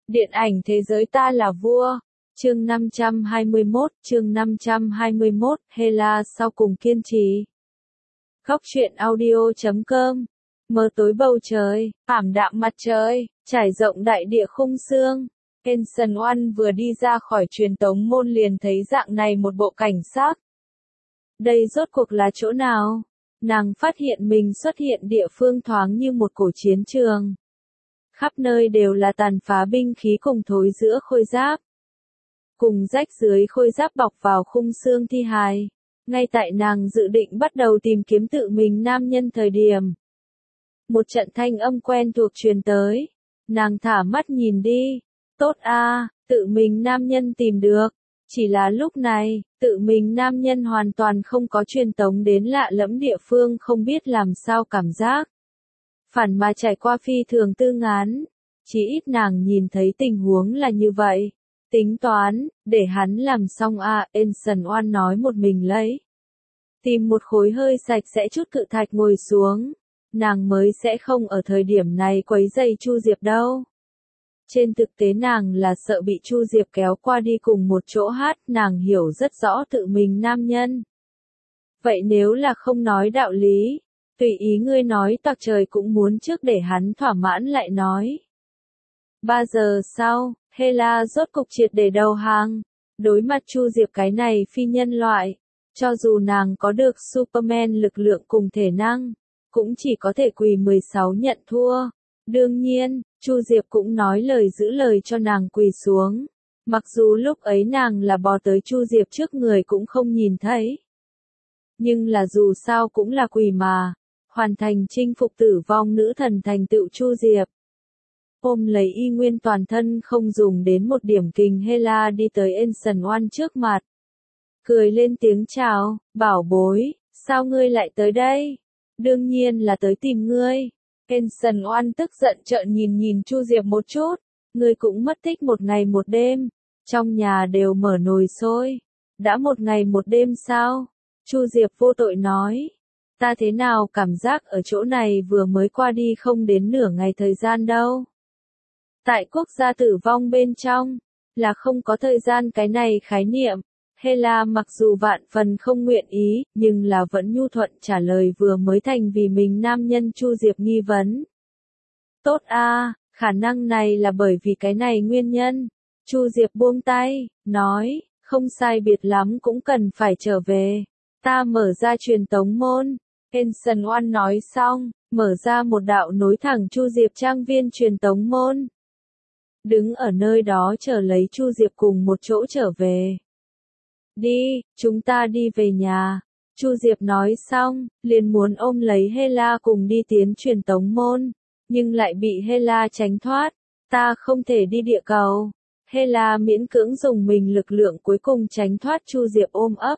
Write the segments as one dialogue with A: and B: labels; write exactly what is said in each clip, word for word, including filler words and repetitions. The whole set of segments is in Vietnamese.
A: Điện ảnh thế giới ta là vua. Chương năm trăm hai mươi mốt, chương năm trăm hai mươi mốt, Hela sau cùng kiên trì. Góc truyện audio chấm com. Mờ tối bầu trời, ảm đạm mặt trời, trải rộng đại địa khung xương. Hanson One vừa đi ra khỏi truyền tống môn liền thấy dạng này một bộ cảnh sắc. Đây rốt cuộc là chỗ nào? Nàng phát hiện mình xuất hiện địa phương thoáng như một cổ chiến trường. Khắp nơi đều là tàn phá binh khí cùng thối giữa khôi giáp. Cùng rách dưới khôi giáp bọc vào khung xương thi hài. Ngay tại nàng dự định bắt đầu tìm kiếm tự mình nam nhân thời điểm. Một trận thanh âm quen thuộc truyền tới. Nàng thả mắt nhìn đi. Tốt a, tự mình nam nhân tìm được. Chỉ là lúc này, tự mình nam nhân hoàn toàn không có truyền tống đến lạ lẫm địa phương không biết làm sao cảm giác. Phản mà trải qua phi thường tư ngán. Chỉ ít nàng nhìn thấy tình huống là như vậy. Tính toán, để hắn làm xong a, Hanson One nói một mình lấy. Tìm một khối hơi sạch sẽ chút cự thạch ngồi xuống. Nàng mới sẽ không ở thời điểm này quấy rầy Chu Diệp đâu. Trên thực tế nàng là sợ bị Chu Diệp kéo qua đi cùng một chỗ hát, nàng hiểu rất rõ tự mình nam nhân. Vậy nếu là không nói đạo lý, tùy ý ngươi nói toạc trời cũng muốn trước để hắn thỏa mãn lại nói. Ba giờ sau, Hela rốt cục triệt để đầu hàng. Đối mặt Chu Diệp cái này phi nhân loại, cho dù nàng có được Superman lực lượng cùng thể năng, cũng chỉ có thể quỳ mười sáu nhận thua. Đương nhiên, Chu Diệp cũng nói lời giữ lời cho nàng quỳ xuống. Mặc dù lúc ấy nàng là bò tới Chu Diệp trước người cũng không nhìn thấy. Nhưng là dù sao cũng là quỳ mà. Hoàn thành chinh phục tử vong nữ thần thành tựu Chu Diệp. Ôm lấy y nguyên toàn thân không dùng đến một điểm kình Hela đi tới Hanson One trước mặt. Cười lên tiếng chào, bảo bối, sao ngươi lại tới đây? Đương nhiên là tới tìm ngươi. Hanson One tức giận trợn nhìn nhìn Chu Diệp một chút. Ngươi cũng mất tích một ngày một đêm. Trong nhà đều mở nồi sôi. Đã một ngày một đêm sao? Chu Diệp vô tội nói. Ta thế nào cảm giác ở chỗ này vừa mới qua đi không đến nửa ngày thời gian đâu. Tại quốc gia tử vong bên trong, là không có thời gian cái này khái niệm. Hela mặc dù vạn phần không nguyện ý, nhưng là vẫn nhu thuận trả lời vừa mới thành vì mình nam nhân Chu Diệp nghi vấn. Tốt a, khả năng này là bởi vì cái này nguyên nhân. Chu Diệp buông tay, nói, không sai biệt lắm cũng cần phải trở về. Ta mở ra truyền tống môn. Hanson One nói xong, mở ra một đạo nối thẳng Chu Diệp trang viên truyền tống môn. Đứng ở nơi đó chờ lấy Chu Diệp cùng một chỗ trở về. Đi, chúng ta đi về nhà. Chu Diệp nói xong, liền muốn ôm lấy Hela cùng đi tiến truyền tống môn. Nhưng lại bị Hela tránh thoát. Ta không thể đi địa cầu. Hela miễn cưỡng dùng mình lực lượng cuối cùng tránh thoát Chu Diệp ôm ấp.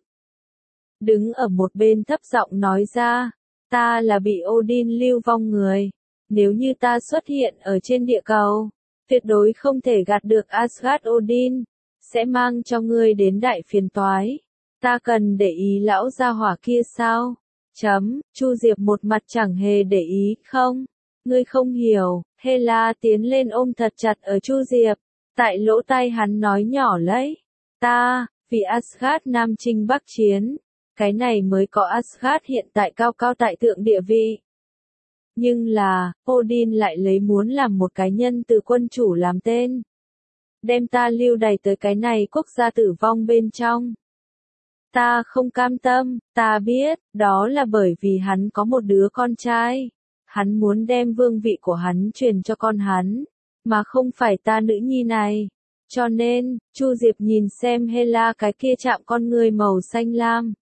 A: Đứng ở một bên thấp giọng nói ra. Ta là bị Odin lưu vong người. Nếu như ta xuất hiện ở trên địa cầu, tuyệt đối không thể gạt được Asgard Odin. Sẽ mang cho ngươi đến đại phiền toái. Ta cần để ý lão gia hỏa kia sao? Chấm, Chu Diệp một mặt chẳng hề để ý, không? Ngươi không hiểu. Hela tiến lên ôm thật chặt ở Chu Diệp. Tại lỗ tai hắn nói nhỏ lấy. Ta, vì Asgard Nam chinh Bắc chiến. Cái này mới có Asgard hiện tại cao cao tại thượng địa vị. Nhưng là, Odin lại lấy muốn làm một cái nhân từ quân chủ làm tên. Đem ta lưu đày tới cái này quốc gia tử vong bên trong. Ta không cam tâm, ta biết, đó là bởi vì hắn có một đứa con trai. Hắn muốn đem vương vị của hắn truyền cho con hắn, mà không phải ta nữ nhi này. Cho nên, Chu Diệp nhìn xem Hela cái kia chạm con người màu xanh lam.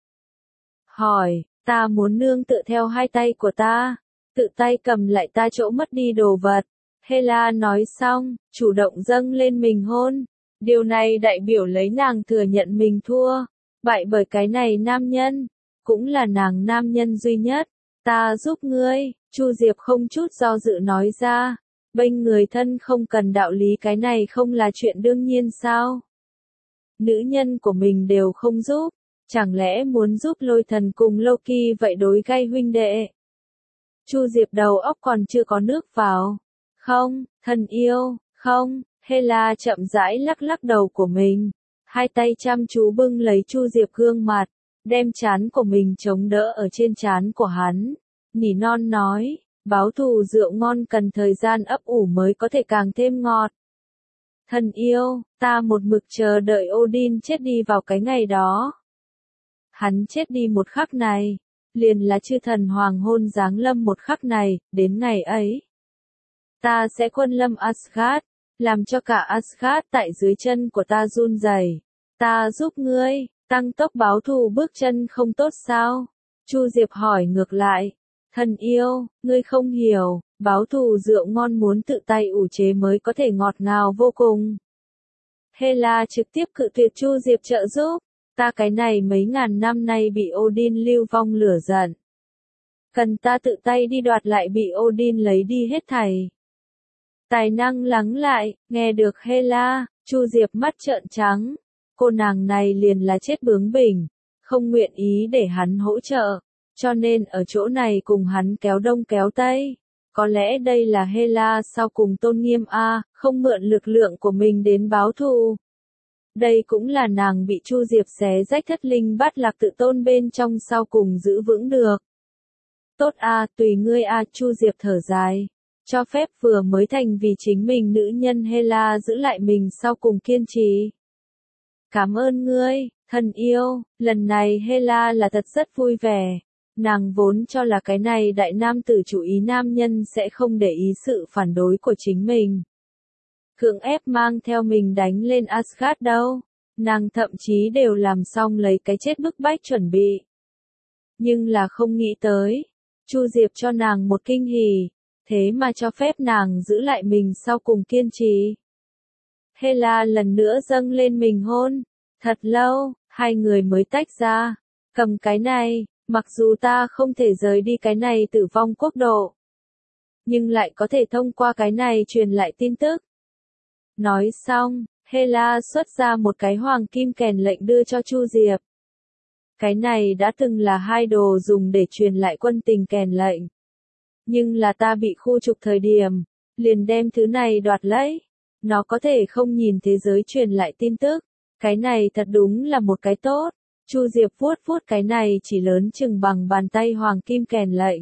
A: Hỏi, ta muốn nương tựa theo hai tay của ta, tự tay cầm lại ta chỗ mất đi đồ vật. Hela nói xong, chủ động dâng lên mình hôn. Điều này đại biểu lấy nàng thừa nhận mình thua. Bại bởi cái này nam nhân. Cũng là nàng nam nhân duy nhất. Ta giúp ngươi. Chu Diệp không chút do dự nói ra. Bênh người thân không cần đạo lý, cái này không là chuyện đương nhiên sao? Nữ nhân của mình đều không giúp. Chẳng lẽ muốn giúp Lôi Thần cùng Loki vậy đối gay huynh đệ? Chu Diệp đầu óc còn chưa có nước vào. Không, thân yêu, không, Hela chậm rãi lắc lắc đầu của mình, hai tay chăm chú bưng lấy Chu Diệp gương mặt, đem trán của mình chống đỡ ở trên trán của hắn, nỉ non nói, báo thù rượu ngon cần thời gian ấp ủ mới có thể càng thêm ngọt. Thân yêu, ta một mực chờ đợi Odin chết đi vào cái ngày đó. Hắn chết đi một khắc này, liền là chư thần hoàng hôn giáng lâm một khắc này, đến ngày ấy. Ta sẽ quân lâm Asgard, làm cho cả Asgard tại dưới chân của ta run rẩy. Ta giúp ngươi, tăng tốc báo thù bước chân không tốt sao? Chu Diệp hỏi ngược lại. Thân yêu, ngươi không hiểu, báo thù rượu ngon muốn tự tay ủ chế mới có thể ngọt ngào vô cùng. Hela trực tiếp cự tuyệt Chu Diệp trợ giúp. Ta cái này mấy ngàn năm nay bị Odin lưu vong lửa giận. Cần ta tự tay đi đoạt lại bị Odin lấy đi hết thảy. Tài năng lắng lại, nghe được Hela, Chu Diệp mắt trợn trắng. Cô nàng này liền là chết bướng bỉnh, không nguyện ý để hắn hỗ trợ, cho nên ở chỗ này cùng hắn kéo đông kéo tây. Có lẽ đây là Hela sau cùng tôn nghiêm a, không mượn lực lượng của mình đến báo thù. Đây cũng là nàng bị Chu Diệp xé rách thất linh bát lạc tự tôn bên trong sau cùng giữ vững được. Tốt a, tùy ngươi a, Chu Diệp thở dài. Cho phép vừa mới thành vì chính mình nữ nhân Hela giữ lại mình sau cùng kiên trì. Cảm ơn ngươi, thân yêu, lần này Hela là thật rất vui vẻ. Nàng vốn cho là cái này đại nam tử chủ ý nam nhân sẽ không để ý sự phản đối của chính mình. Cưỡng ép mang theo mình đánh lên Asgard đâu. Nàng thậm chí đều làm xong lấy cái chết bức bách chuẩn bị. Nhưng là không nghĩ tới. Chu Diệp cho nàng một kinh hỉ. Thế mà cho phép nàng giữ lại mình sau cùng kiên trì. Hela lần nữa dâng lên mình hôn. Thật lâu, hai người mới tách ra. Cầm cái này, mặc dù ta không thể rời đi cái này tử vong quốc độ. Nhưng lại có thể thông qua cái này truyền lại tin tức. Nói xong, Hela xuất ra một cái hoàng kim kèn lệnh đưa cho Chu Diệp. Cái này đã từng là hai đồ dùng để truyền lại quân tình kèn lệnh. Nhưng là ta bị khu trục thời điểm, liền đem thứ này đoạt lấy. Nó có thể không nhìn thế giới truyền lại tin tức. Cái này thật đúng là một cái tốt. Chu Diệp vuốt vuốt cái này chỉ lớn chừng bằng bàn tay hoàng kim kèn lệnh.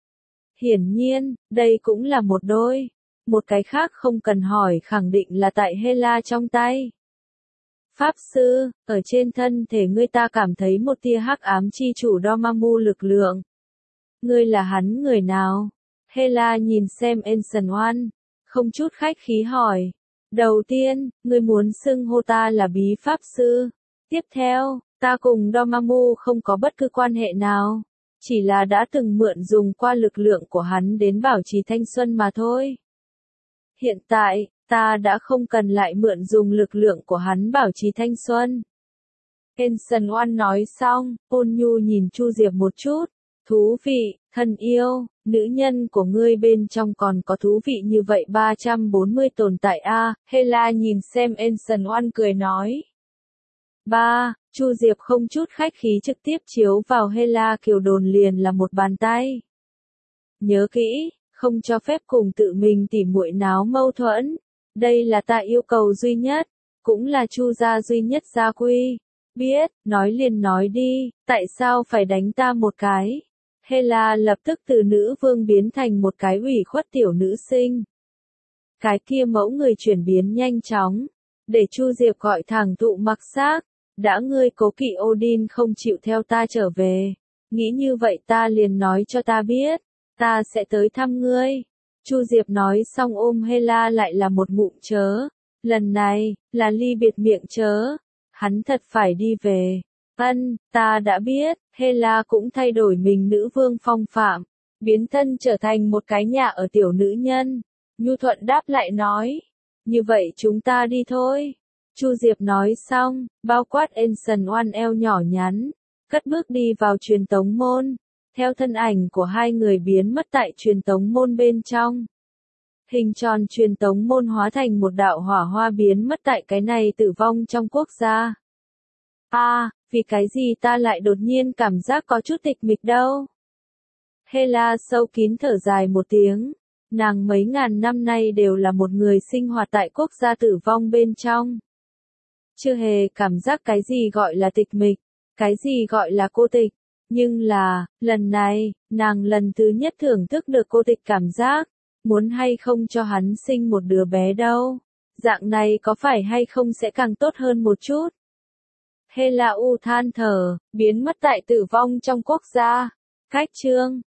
A: Hiển nhiên, đây cũng là một đôi. Một cái khác không cần hỏi khẳng định là tại Hela trong tay. Pháp sư, ở trên thân thể ngươi ta cảm thấy một tia hắc ám chi chủ Dormammu lực lượng. Ngươi là hắn người nào? Hela nhìn xem Ancient One, không chút khách khí hỏi. Đầu tiên, ngươi muốn xưng hô ta là bí pháp sư. Tiếp theo, ta cùng Dormammu không có bất cứ quan hệ nào. Chỉ là đã từng mượn dùng qua lực lượng của hắn đến bảo trì thanh xuân mà thôi. Hiện tại, ta đã không cần lại mượn dùng lực lượng của hắn bảo trì thanh xuân. Ancient One nói xong, ôn nhu nhìn Chu Diệp một chút. Thú vị, thân yêu, nữ nhân của ngươi bên trong còn có thú vị như vậy ba trăm bốn mươi tồn tại a. Hela nhìn xem Ancient One cười nói. Ba, Chu Diệp không chút khách khí trực tiếp chiếu vào Hela kiều đồn liền là một bàn tay. Nhớ kỹ, không cho phép cùng tự mình tỉ muội náo mâu thuẫn. Đây là ta yêu cầu duy nhất, cũng là Chu gia duy nhất gia quy. Biết, nói liền nói đi, tại sao phải đánh ta một cái? Hela lập tức từ nữ vương biến thành một cái ủy khuất tiểu nữ sinh. Cái kia mẫu người chuyển biến nhanh chóng, để Chu Diệp gọi thẳng tụ mặc xác. Đã ngươi cố kỵ Odin không chịu theo ta trở về, nghĩ như vậy ta liền nói cho ta biết, ta sẽ tới thăm ngươi. Chu Diệp nói xong ôm Hela lại là một ngụm chớ, lần này, là ly biệt miệng chớ, hắn thật phải đi về. Ân, ta đã biết, Hela cũng thay đổi mình nữ vương phong phạm, biến thân trở thành một cái nhà ở tiểu nữ nhân. Nhu Thuận đáp lại nói, như vậy chúng ta đi thôi. Chu Diệp nói xong, bao quát Ancient One eo nhỏ nhắn, cất bước đi vào truyền tống môn, theo thân ảnh của hai người biến mất tại truyền tống môn bên trong. Hình tròn truyền tống môn hóa thành một đạo hỏa hoa biến mất tại cái này tử vong trong quốc gia. A, à, vì cái gì ta lại đột nhiên cảm giác có chút tịch mịch đâu? Hela sâu kín thở dài một tiếng, Nàng mấy ngàn năm nay đều là một người sinh hoạt tại quốc gia tử vong bên trong. Chưa hề cảm giác cái gì gọi là tịch mịch, cái gì gọi là cô tịch. Nhưng là, lần này, nàng lần thứ nhất thưởng thức được cô tịch cảm giác. Muốn hay không cho hắn sinh một đứa bé đâu. Dạng này có phải hay không sẽ càng tốt hơn một chút. Hela U than thở, biến mất tại tử vong trong quốc gia. Khách chương.